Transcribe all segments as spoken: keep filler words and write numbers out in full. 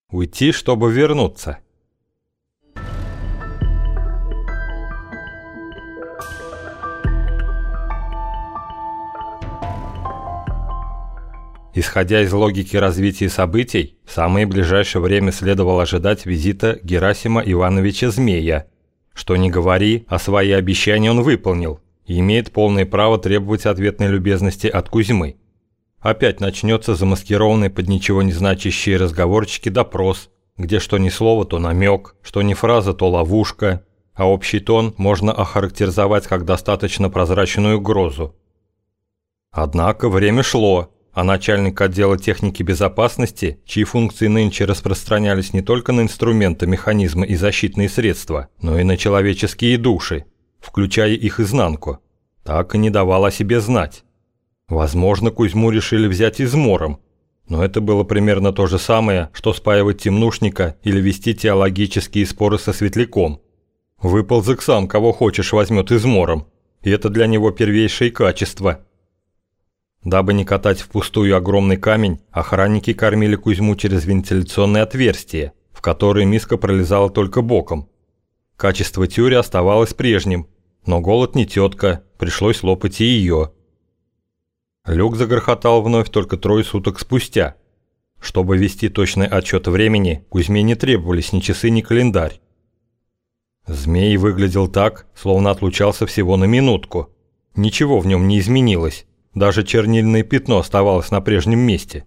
Уйти, чтобы вернуться. Исходя из логики развития событий, в самое ближайшее время следовало ожидать визита Герасима Ивановича Змея. Что ни говори, а свои обещания он выполнил и имеет полное право требовать ответной любезности от Кузьмы. Опять начнется замаскированный под ничего не значащие разговорчики допрос, где что ни слово, то намек, что ни фраза, то ловушка, а общий тон можно охарактеризовать как достаточно прозрачную угрозу. Однако время шло, а начальник отдела техники безопасности, чьи функции нынче распространялись не только на инструменты, механизмы и защитные средства, но и на человеческие души, включая их изнанку, так и не давал о себе знать. Возможно, Кузьму решили взять измором, но это было примерно то же самое, что спаивать темнушника или вести теологические споры со светляком. Выползок сам, кого хочешь, возьмет измором, и это для него первейшее качество. Дабы не катать впустую огромный камень, охранники кормили Кузьму через вентиляционные отверстия, в которые миска пролезала только боком. Качество тюри оставалось прежним, но голод не тетка, пришлось лопать и ее. Люк загрохотал вновь только трое суток спустя. Чтобы вести точный отчет времени, Кузьме не требовались ни часы, ни календарь. Змей выглядел так, словно отлучался всего на минутку. Ничего в нем не изменилось. Даже чернильное пятно оставалось на прежнем месте.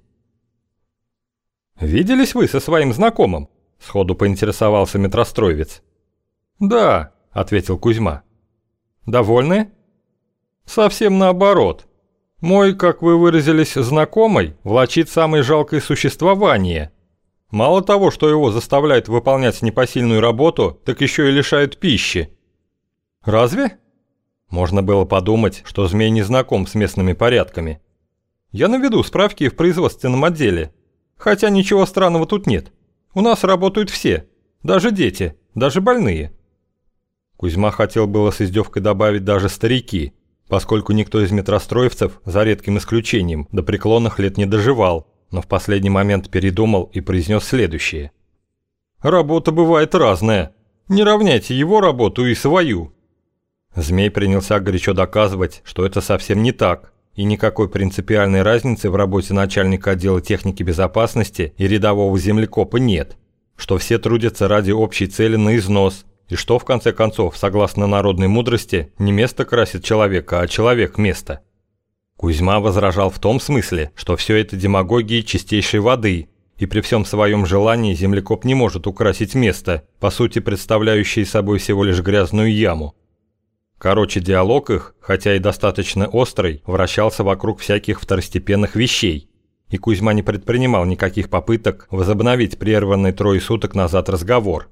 «Виделись вы со своим знакомым?» – сходу поинтересовался метростроевец. «Да», – ответил Кузьма. «Довольны?» «Совсем наоборот. Мой, как вы выразились, знакомый влачит самое жалкое существование. Мало того, что его заставляют выполнять непосильную работу, так еще и лишают пищи». «Разве?» Можно было подумать, что Змей не знаком с местными порядками. Я наведу справки в производственном отделе. Хотя ничего странного тут нет. У нас работают все. Даже дети, даже больные. Кузьма хотел было с издевкой добавить даже старики, поскольку никто из метростроевцев, за редким исключением, до преклонных лет не доживал, но в последний момент передумал и произнес следующее. «Работа бывает разная. Не равняйте его работу и свою». Змей принялся горячо доказывать, что это совсем не так, и никакой принципиальной разницы в работе начальника отдела техники безопасности и рядового землекопа нет, что все трудятся ради общей цели на износ, и что, в конце концов, согласно народной мудрости, не место красит человека, а человек место. Кузьма возражал в том смысле, что все это демагогия чистейшей воды, и при всем своем желании землекоп не может украсить место, по сути представляющее собой всего лишь грязную яму. Короче, диалог их, хотя и достаточно острый, вращался вокруг всяких второстепенных вещей, и Кузьма не предпринимал никаких попыток возобновить прерванный трое суток назад разговор.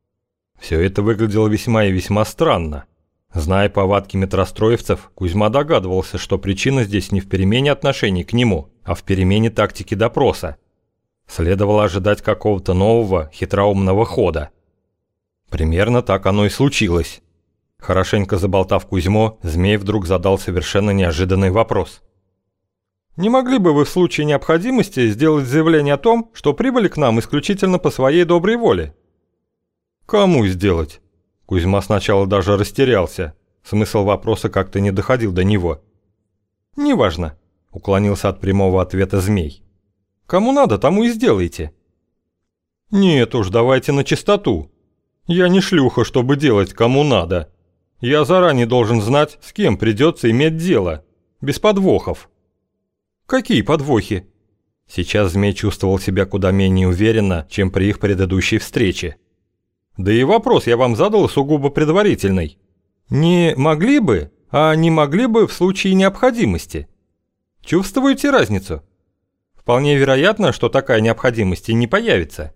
Все это выглядело весьма и весьма странно. Зная повадки метростроевцев, Кузьма догадывался, что причина здесь не в перемене отношений к нему, а в перемене тактики допроса. Следовало ожидать какого-то нового, хитроумного хода. Примерно так оно и случилось. Хорошенько заболтав Кузьмо, Змей вдруг задал совершенно неожиданный вопрос. «Не могли бы вы в случае необходимости сделать заявление о том, что прибыли к нам исключительно по своей доброй воле?» «Кому сделать?» Кузьма сначала даже растерялся. Смысл вопроса как-то не доходил до него. «Неважно», — уклонился от прямого ответа Змей. «Кому надо, тому и сделайте». «Нет уж, давайте на чистоту. Я не шлюха, чтобы делать кому надо. Я заранее должен знать, с кем придется иметь дело. Без подвохов». «Какие подвохи?» Сейчас Змей чувствовал себя куда менее уверенно, чем при их предыдущей встрече. «Да и вопрос я вам задал сугубо предварительный. Не могли бы, а не могли бы в случае необходимости. Чувствуете разницу? Вполне вероятно, что такая необходимость и не появится».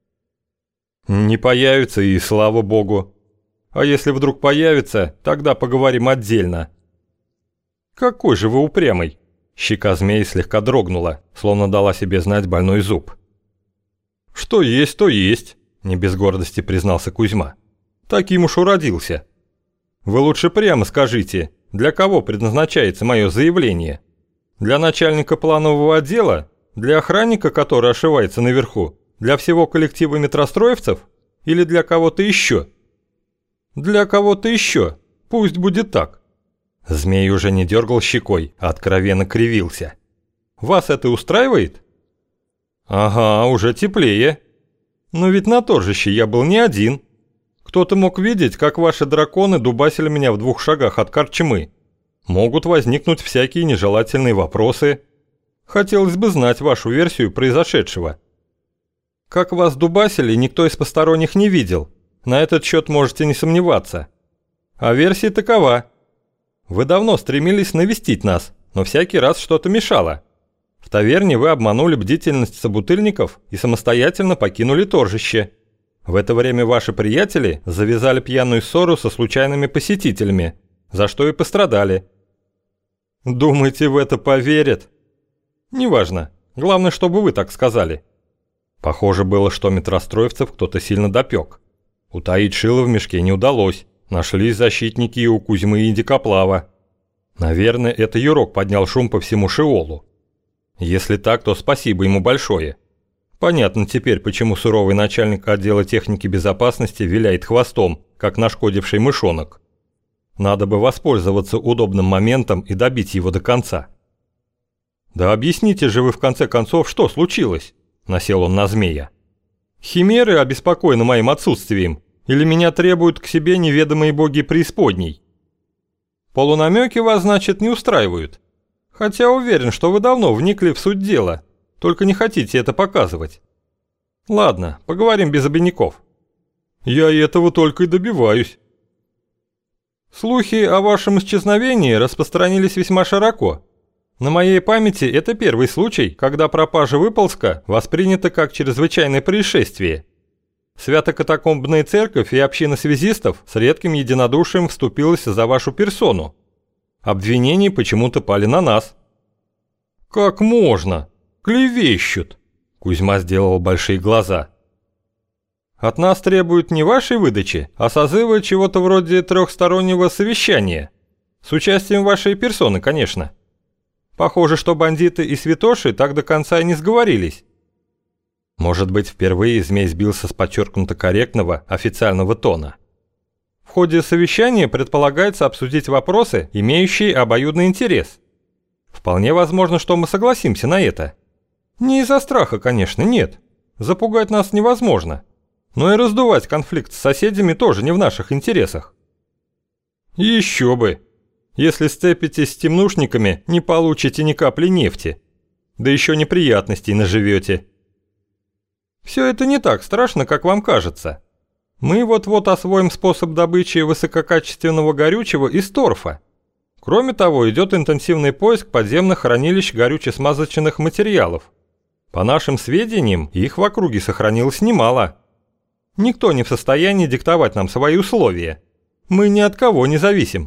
«Не появится, и слава богу. А если вдруг появится, тогда поговорим отдельно». «Какой же вы упрямый!» Щека Змея слегка дрогнула, словно дала себе знать больной зуб. «Что есть, то есть», – не без гордости признался Кузьма. «Таким уж уродился. Вы лучше прямо скажите, для кого предназначается мое заявление? Для начальника планового отдела? Для охранника, который ошивается наверху? Для всего коллектива метростроевцев? Или для кого-то еще? Для кого-то еще. Пусть будет так. Змей уже не дергал щекой, а откровенно кривился. Вас это устраивает? Ага, уже теплее. Но ведь на торжище я был не один. Кто-то мог видеть, как ваши драконы дубасили меня в двух шагах от корчмы. Могут возникнуть всякие нежелательные вопросы. Хотелось бы знать вашу версию произошедшего. Как вас дубасили, никто из посторонних не видел. На этот счет можете не сомневаться. А версия такова. Вы давно стремились навестить нас, но всякий раз что-то мешало. В таверне вы обманули бдительность собутыльников и самостоятельно покинули торжище. В это время ваши приятели завязали пьяную ссору со случайными посетителями, за что и пострадали. Думаете, в это поверят? Неважно. Главное, чтобы вы так сказали. Похоже было, что метростроевцев кто-то сильно допек. Утаить шило в мешке не удалось. Нашлись защитники и у Кузьмы и Дикоплава. Наверное, это Юрок поднял шум по всему Шиолу. Если так, то спасибо ему большое. Понятно теперь, почему суровый начальник отдела техники безопасности виляет хвостом, как нашкодивший мышонок. Надо бы воспользоваться удобным моментом и добить его до конца. «Да объясните же вы в конце концов, что случилось?» – насел он на змея. «Химеры обеспокоены моим отсутствием, или меня требуют к себе неведомые боги преисподней? Полунамеки вас, значит, не устраивают. Хотя уверен, что вы давно вникли в суть дела, только не хотите это показывать. Ладно, поговорим без обиняков. Я и этого только и добиваюсь. Слухи о вашем исчезновении распространились весьма широко. На моей памяти это первый случай, когда пропажа выползка воспринята как чрезвычайное происшествие. Свято-катакомбная церковь и община связистов с редким единодушием вступилась за вашу персону. Обвинения почему-то пали на нас. «Как можно? Клевещут!» Кузьма сделал большие глаза. «От нас требуют не вашей выдачи, а созыва чего-то вроде трехстороннего совещания. С участием вашей персоны, конечно. Похоже, что бандиты и святоши так до конца и не сговорились». Может быть, впервые змей сбился с подчеркнуто корректного официального тона. В ходе совещания предполагается обсудить вопросы, имеющие обоюдный интерес. Вполне возможно, что мы согласимся на это. Не из-за страха, конечно, нет. Запугать нас невозможно. Но и раздувать конфликт с соседями тоже не в наших интересах. Еще бы. Если сцепитесь с темнушниками, не получите ни капли нефти. Да еще неприятностей наживете. Все это не так страшно, как вам кажется. Мы вот-вот освоим способ добычи высококачественного горючего из торфа. Кроме того, идет интенсивный поиск подземных хранилищ горюче-смазочных материалов. По нашим сведениям, их в округе сохранилось немало. Никто не в состоянии диктовать нам свои условия. Мы ни от кого не зависим.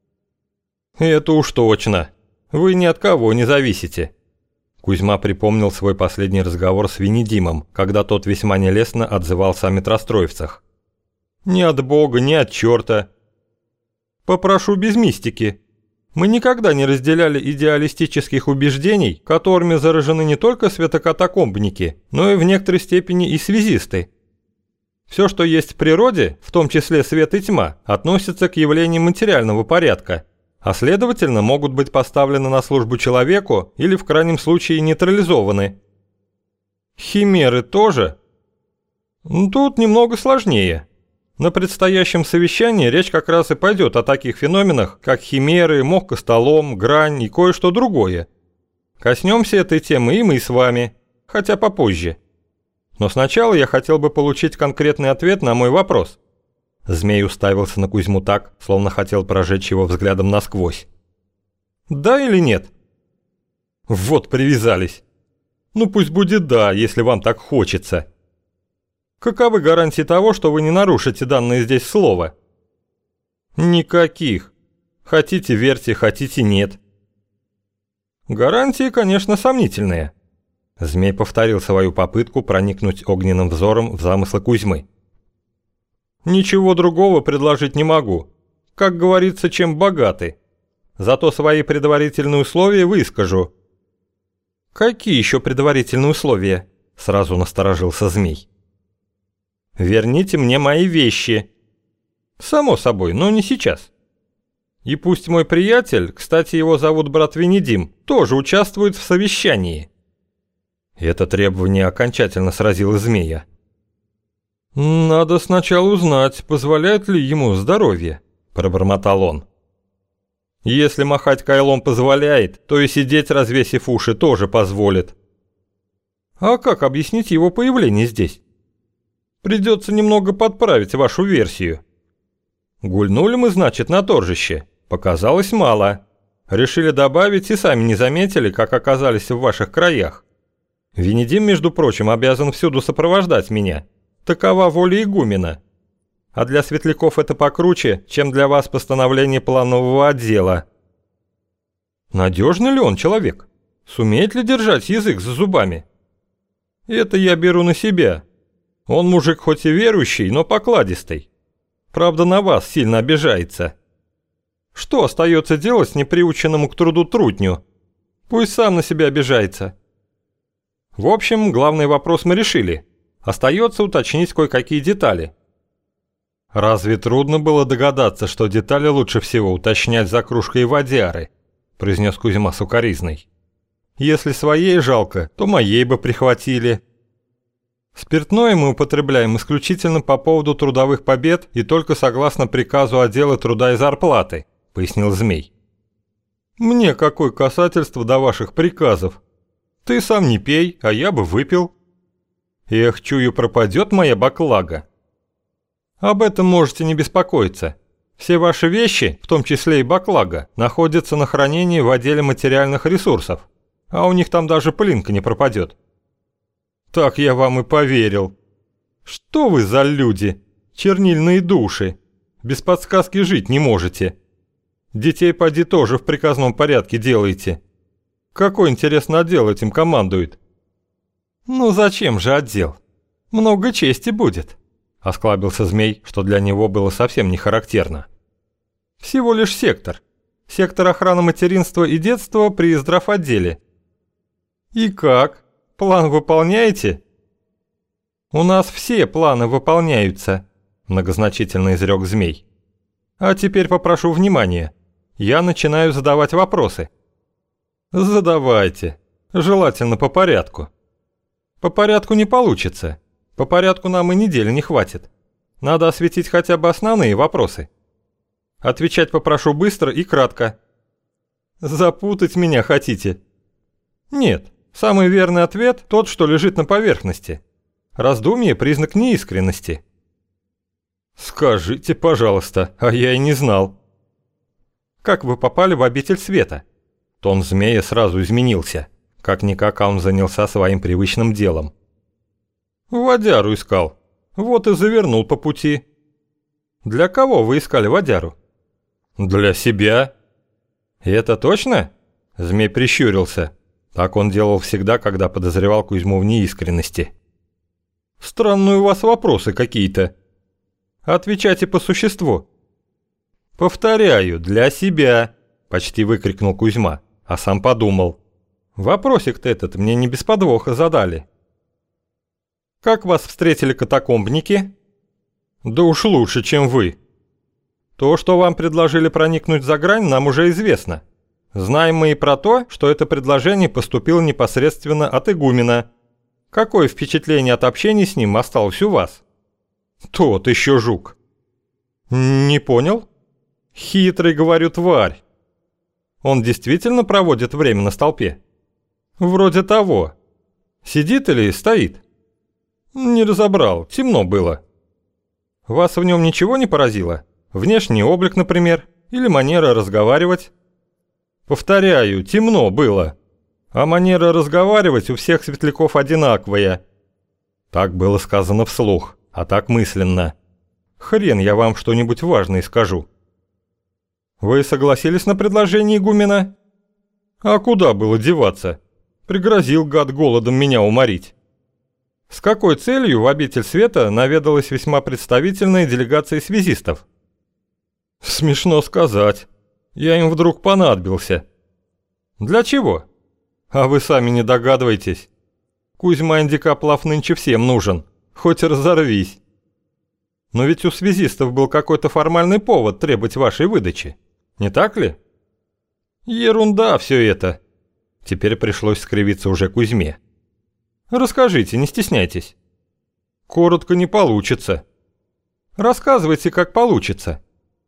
Это уж точно. Вы ни от кого не зависите. Кузьма припомнил свой последний разговор с Венедимом, когда тот весьма нелестно отзывался о метростроевцах. «Ни от бога, ни от черта. Попрошу без мистики. Мы никогда не разделяли идеалистических убеждений, которыми заражены не только святокатакомбники, но и в некоторой степени и связисты. Все, что есть в природе, в том числе свет и тьма, относится к явлениям материального порядка, а следовательно могут быть поставлены на службу человеку или в крайнем случае нейтрализованы. Химеры тоже? Тут немного сложнее. На предстоящем совещании речь как раз и пойдет о таких феноменах, как химеры, мох-костолом, грань и кое-что другое. Коснемся этой темы и мы с вами, хотя попозже. Но сначала я хотел бы получить конкретный ответ на мой вопрос. Змей уставился на Кузьму так, словно хотел прожечь его взглядом насквозь. Да или нет? Вот привязались. Ну пусть будет да, если вам так хочется. Каковы гарантии того, что вы не нарушите данное здесь слово? Никаких. Хотите верьте, хотите нет. Гарантии, конечно, сомнительные. Змей повторил свою попытку проникнуть огненным взором в замыслы Кузьмы. Ничего другого предложить не могу. Как говорится, чем богаты. Зато свои предварительные условия выскажу. Какие еще предварительные условия? Сразу насторожился змей. Верните мне мои вещи. Само собой, но не сейчас. И пусть мой приятель, кстати, его зовут брат Венедим, тоже участвует в совещании. Это требование окончательно сразило змея. «Надо сначала узнать, позволяет ли ему здоровье», – пробормотал он. «Если махать кайлом позволяет, то и сидеть, развесив уши, тоже позволит». «А как объяснить его появление здесь?» «Придется немного подправить вашу версию». «Гульнули мы, значит, на торжище. Показалось мало. Решили добавить и сами не заметили, как оказались в ваших краях. Венедим, между прочим, обязан всюду сопровождать меня. Такова воля игумена. А для светляков это покруче, чем для вас постановление планового отдела». «Надежный ли он человек? Сумеет ли держать язык за зубами?» «Это я беру на себя. Он мужик хоть и верующий, но покладистый. Правда, на вас сильно обижается. Что остается делать неприученному к труду трутню? Пусть сам на себя обижается. В общем, главный вопрос мы решили. Остается уточнить кое-какие детали». «Разве трудно было догадаться, что детали лучше всего уточнять за кружкой водяры?» – произнес Кузьма сукоризной. «Если своей жалко, то моей бы прихватили». «Спиртное мы употребляем исключительно по поводу трудовых побед и только согласно приказу отдела труда и зарплаты», – пояснил Змей. «Мне какое касательство до ваших приказов? Ты сам не пей, а я бы выпил». «Эх, чую, пропадет моя баклага». «Об этом можете не беспокоиться. Все ваши вещи, в том числе и баклага, находятся на хранении в отделе материальных ресурсов, а у них там даже пылинка не пропадет». «Так я вам и поверил. Что вы за люди? Чернильные души. Без подсказки жить не можете. Детей поди тоже в приказном порядке делаете. Какой, интересно, отдел этим командует?» «Ну зачем же отдел? Много чести будет», – осклабился Змей, что для него было совсем не характерно. «Всего лишь сектор. Сектор охраны материнства и детства при здравотделе». «И как? План выполняете?» «У нас все планы выполняются», – многозначительно изрек Змей. «А теперь попрошу внимания. Я начинаю задавать вопросы». «Задавайте. Желательно по порядку». «По порядку не получится. По порядку нам и недели не хватит. Надо осветить хотя бы основные вопросы. Отвечать попрошу быстро и кратко». «Запутать меня хотите?» «Нет. Самый верный ответ – тот, что лежит на поверхности. Раздумье – признак неискренности». «Скажите, пожалуйста, а я и не знал». «Как вы попали в обитель света?» Тон Змея сразу изменился. Как-никак он занялся своим привычным делом. «Водяру искал. Вот и завернул по пути». «Для кого вы искали водяру?» «Для себя». «Это точно?» Змей прищурился. Так он делал всегда, когда подозревал Кузьму в неискренности. «Странные у вас вопросы какие-то. Отвечайте по существу». «Повторяю, для себя», – почти выкрикнул Кузьма, а сам подумал. «Вопросик-то этот мне не без подвоха задали». «Как вас встретили катакомбники?» «Да уж лучше, чем вы». «То, что вам предложили проникнуть за грань, нам уже известно. Знаем мы и про то, что это предложение поступило непосредственно от игумена. Какое впечатление от общения с ним осталось у вас?» «Тот еще жук». «Не понял?» «Хитрый, говорю, тварь». «Он действительно проводит время на столпе?» «Вроде того. Сидит или стоит?» «Не разобрал, темно было». «Вас в нем ничего не поразило? Внешний облик, например, или манера разговаривать?» «Повторяю, темно было. А манера разговаривать у всех светляков одинаковая». Так было сказано вслух, а так мысленно. Хрен я вам что-нибудь важное скажу. «Вы согласились на предложение игумена?» «А куда было деваться? Пригрозил гад голодом меня уморить». «С какой целью в обитель света наведалась весьма представительная делегация связистов?» «Смешно сказать. Я им вдруг понадобился». «Для чего?» «А вы сами не догадываетесь». Кузьма Индикоплав нынче всем нужен, хоть разорвись. Но ведь у связистов был какой-то формальный повод требовать вашей выдачи, не так ли? Ерунда все это. Теперь пришлось скривиться уже Кузьме. Расскажите, не стесняйтесь. Коротко не получится. Рассказывайте, как получится.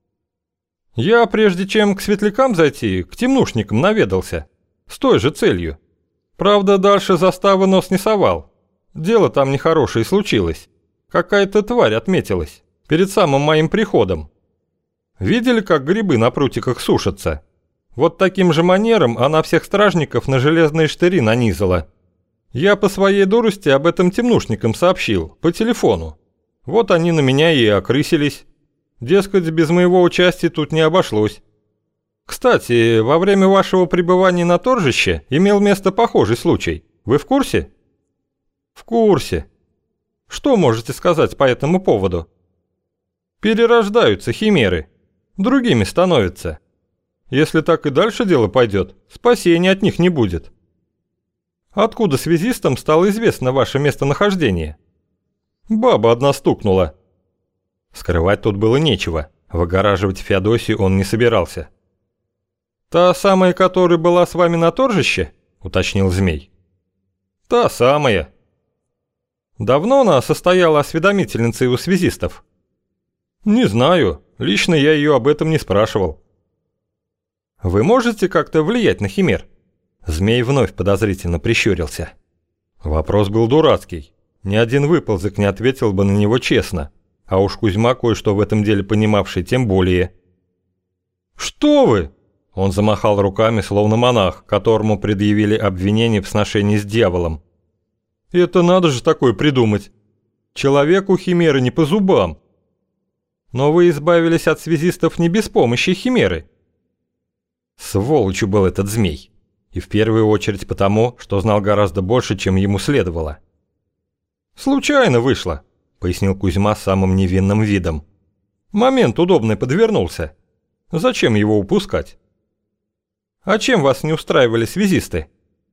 Я, прежде чем к светлякам зайти, к темнушникам наведался. С той же целью. Правда, дальше заставы нос не совал. Дело там нехорошее случилось. Какая-то тварь отметилась. Перед самым моим приходом. Видели, как грибы на прутиках сушатся? Вот таким же манером она всех стражников на железные штыри нанизала. Я по своей дурости об этом темнушникам сообщил, по телефону. Вот они на меня и окрысились. Дескать, без моего участия тут не обошлось. Кстати, во время вашего пребывания на торжище имел место похожий случай. Вы в курсе? В курсе. Что можете сказать по этому поводу? Перерождаются химеры. Другими становятся. Если так и дальше дело пойдет, спасения от них не будет. Откуда связистам стало известно ваше местонахождение? Баба одна стукнула. Скрывать тут было нечего. Выгораживать Феодосию он не собирался. «Та самая, которая была с вами на торжище?» – уточнил Змей. «Та самая». «Давно она состояла осведомительницей у связистов?» «Не знаю. Лично я ее об этом не спрашивал». «Вы можете как-то влиять на химер?» Змей вновь подозрительно прищурился. Вопрос был дурацкий. Ни один выползок не ответил бы на него честно. А уж Кузьма, кое-что в этом деле понимавший, тем более. «Что вы?» Он замахал руками, словно монах, которому предъявили обвинение в сношении с дьяволом. «Это надо же такое придумать. Человеку химеры не по зубам. Но вы избавились от связистов не без помощи химеры». Сволочью был этот Змей. И в первую очередь потому, что знал гораздо больше, чем ему следовало. «Случайно вышло», — пояснил Кузьма самым невинным видом. «Момент удобный подвернулся. Зачем его упускать?» «А чем вас не устраивали связисты?»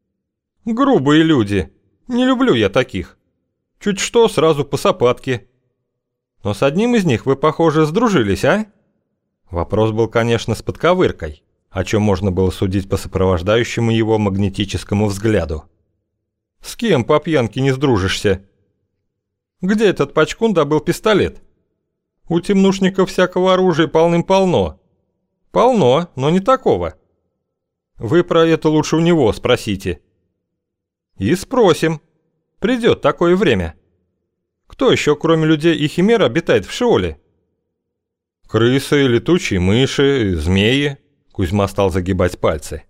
«Грубые люди. Не люблю я таких. Чуть что, сразу по сапатке. Но с одним из них вы, похоже, сдружились, а?» Вопрос был, конечно, с подковыркой, о чем можно было судить по сопровождающему его магнетическому взгляду. «С кем по пьянке не сдружишься?» «Где этот пачкун добыл пистолет?» «У темнушников всякого оружия полным-полно». «Полно, но не такого». «Вы про это лучше у него спросите». «И спросим. Придет такое время. Кто еще, кроме людей и химер, обитает в Шиоле?» «Крысы, летучие мыши, змеи». Кузьма стал загибать пальцы.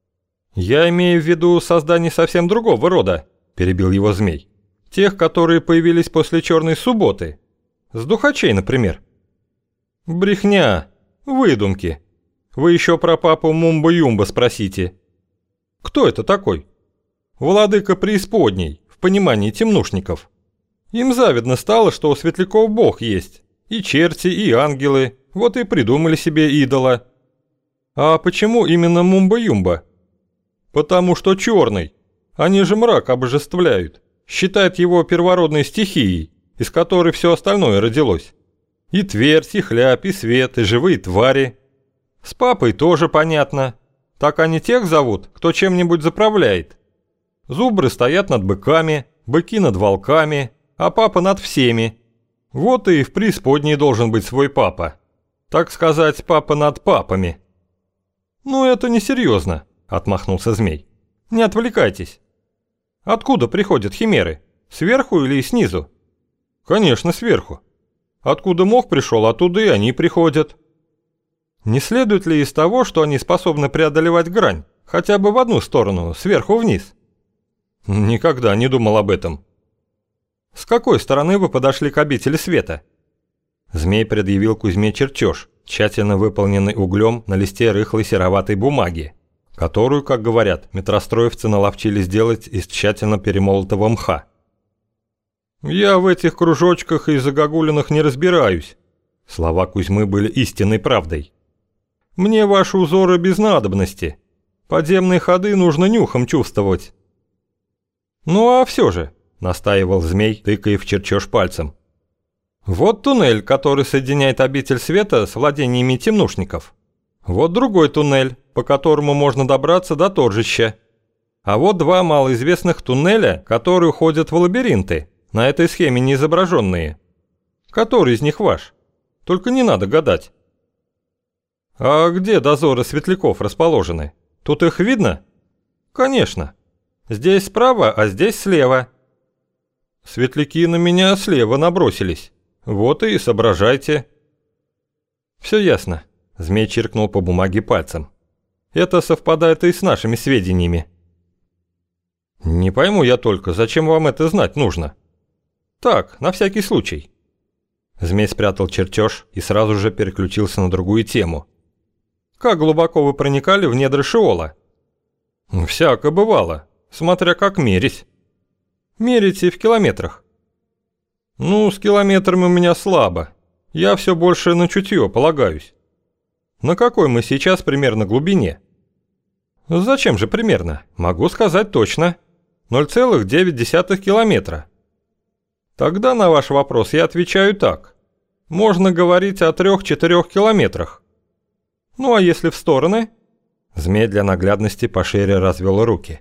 «Я имею в виду создание совсем другого рода», – перебил его Змей. «Тех, которые появились после Черной субботы. С духачей, например». «Брехня. Выдумки. Вы еще про папу Мумба-Юмба спросите». «Кто это такой?» «Владыка преисподней, в понимании темнушников. Им завидно стало, что у светляков бог есть. И черти, и ангелы. Вот и придумали себе идола». «А почему именно Мумба-Юмба?» «Потому что черный. Они же мрак обожествляют. Считают его первородной стихией, из которой все остальное родилось. И твердь, и хляб, и свет, и живые твари. С папой тоже понятно. Так они тех зовут, кто чем-нибудь заправляет. Зубры стоят над быками, быки над волками, а папа над всеми. Вот и в преисподней должен быть свой папа. Так сказать, папа над папами». «Ну это несерьезно», — отмахнулся Змей. «Не отвлекайтесь. Откуда приходят химеры? Сверху или снизу?» «Конечно, сверху. Откуда мох пришел, оттуда и они приходят». «Не следует ли из того, что они способны преодолевать грань, хотя бы в одну сторону, сверху вниз?» «Никогда не думал об этом». «С какой стороны вы подошли к обители света?» Змей предъявил Кузьме чертеж, тщательно выполненный углем на листе рыхлой сероватой бумаги, которую, как говорят, метростроевцы наловчились делать из тщательно перемолотого мха. «Я в этих кружочках и загогулинах не разбираюсь». Слова Кузьмы были истинной правдой. «Мне ваши узоры без надобности. Подземные ходы нужно нюхом чувствовать». «Ну а все же, — настаивал Змей, тыкая в чертеж пальцем. «Вот туннель, который соединяет обитель света с владениями темнушников. Вот другой туннель, по которому можно добраться до торжища. А вот два малоизвестных туннеля, которые уходят в лабиринты, на этой схеме не изображенные. Который из них ваш? Только не надо гадать». «А где дозоры светляков расположены? Тут их видно?» «Конечно. Здесь справа, а здесь слева». «Светляки на меня слева набросились. Вот и соображайте». «Все ясно», — Змей чиркнул по бумаге пальцем. «Это совпадает и с нашими сведениями». «Не пойму я только, зачем вам это знать нужно?» «Так, на всякий случай». Змей спрятал чертеж и сразу же переключился на другую тему. «Как глубоко вы проникали в недра Шиола?» «Всяко бывало, смотря как мерить». «Мерите в километрах». «Ну, с километрами у меня слабо. Я все больше на чутье полагаюсь». «На какой мы сейчас примерно глубине?» «Зачем же примерно? Могу сказать точно. ноль целых девять десятых километра». «Тогда на ваш вопрос я отвечаю так. Можно говорить о трех-четырех километрах». «Ну а если в стороны?» Змей для наглядности пошире развел руки.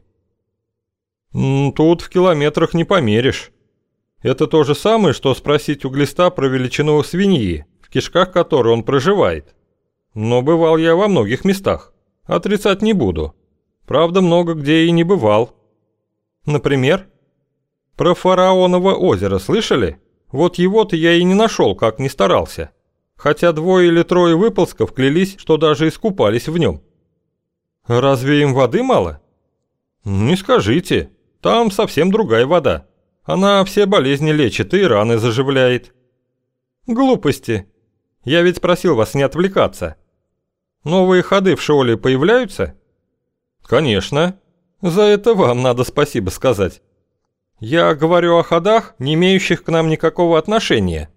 «Тут в километрах не померишь. Это то же самое, что спросить у глиста про величину свиньи, в кишках которой он проживает. Но бывал я во многих местах. Отрицать не буду. Правда, много где и не бывал. Например? Про Фараоново озеро слышали? Вот его-то я и не нашел, как ни старался. Хотя двое или трое выползков клялись, что даже искупались в нем. Разве им воды мало? Не скажите, там совсем другая вода. Она все болезни лечит и раны заживляет. Глупости. Я ведь просил вас не отвлекаться. Новые ходы в Шиоле появляются? Конечно. За это вам надо спасибо сказать. Я говорю о ходах, не имеющих к нам никакого отношения.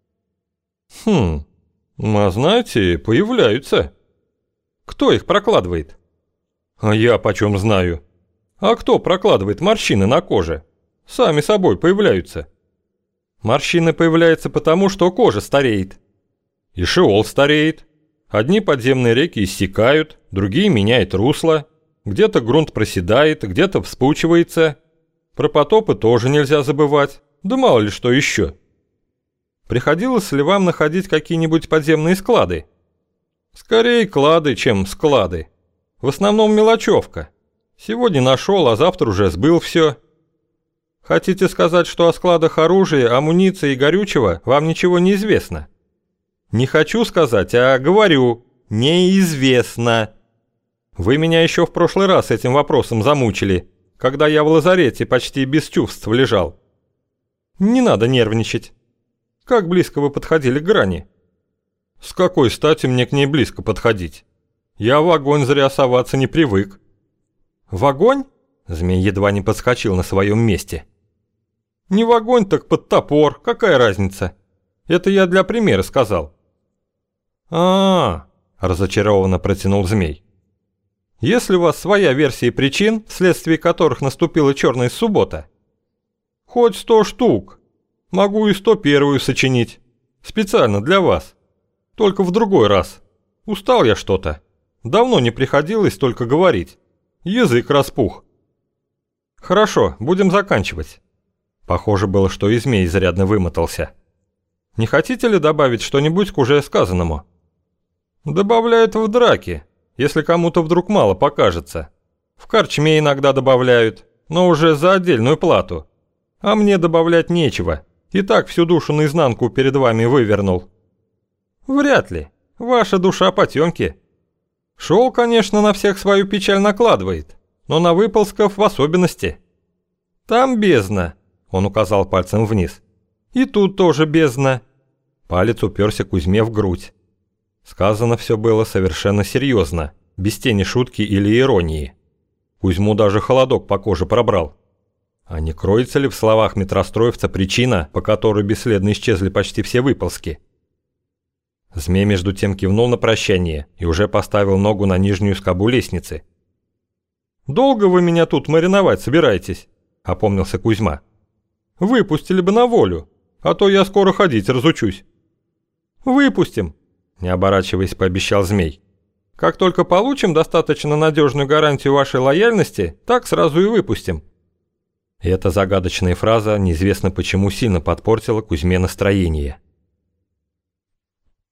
Хм, а знаете, появляются. Кто их прокладывает? А я почем знаю? А кто прокладывает морщины на коже? Сами собой появляются. Морщины появляются потому, что кожа стареет. И Шиол стареет. Одни подземные реки иссякают, другие меняют русло. Где-то грунт проседает, где-то вспучивается. Про потопы тоже нельзя забывать. Да мало ли что еще. Приходилось ли вам находить какие-нибудь подземные склады? Скорее клады, чем склады. В основном мелочевка. Сегодня нашел, а завтра уже сбыл все. Хотите сказать, что о складах оружия, амуниции и горючего вам ничего не известно? Не хочу сказать, а говорю, неизвестно. Вы меня еще в прошлый раз этим вопросом замучили, когда я в лазарете почти без чувств лежал. Не надо нервничать. Как близко вы подходили к грани? С какой стати мне к ней близко подходить? Я в огонь зря соваться не привык. В огонь? Змей едва не подскочил на своем месте. Не в огонь, так под топор, какая разница? Это я для примера сказал. А-а-а, разочарованно протянул Змей. Если у вас своя версия причин, вследствие которых наступила черная суббота, хоть сто штук, могу и сто первую сочинить, специально для вас, только в другой раз. Устал я что-то, давно не приходилось только говорить, язык распух. Хорошо, будем заканчивать. Похоже было, что и Змей изрядно вымотался. Не хотите ли добавить что-нибудь к уже сказанному? Добавляют в драке. Если кому-то вдруг мало покажется. В корчме иногда добавляют, но уже за отдельную плату. А мне добавлять нечего. И так всю душу наизнанку перед вами вывернул. Вряд ли. Ваша душа потемки. Шел, конечно, на всех свою печаль накладывает, но на выползков в особенности. Там бездна, он указал пальцем вниз. И тут тоже бездна. Палец уперся Кузьме в грудь. Сказано все было совершенно серьезно, без тени шутки или иронии. Кузьму даже холодок по коже пробрал. А не кроется ли в словах метростроевца причина, по которой бесследно исчезли почти все выползки? Змей между тем кивнул на прощание и уже поставил ногу на нижнюю скобу лестницы. «Долго вы меня тут мариновать собираетесь?» – опомнился Кузьма. Выпустили бы на волю, а то я скоро ходить разучусь». «Выпустим», – не оборачиваясь, пообещал Змей. «Как только получим достаточно надежную гарантию вашей лояльности, так сразу и выпустим». Эта загадочная фраза неизвестно почему сильно подпортила Кузьме настроение.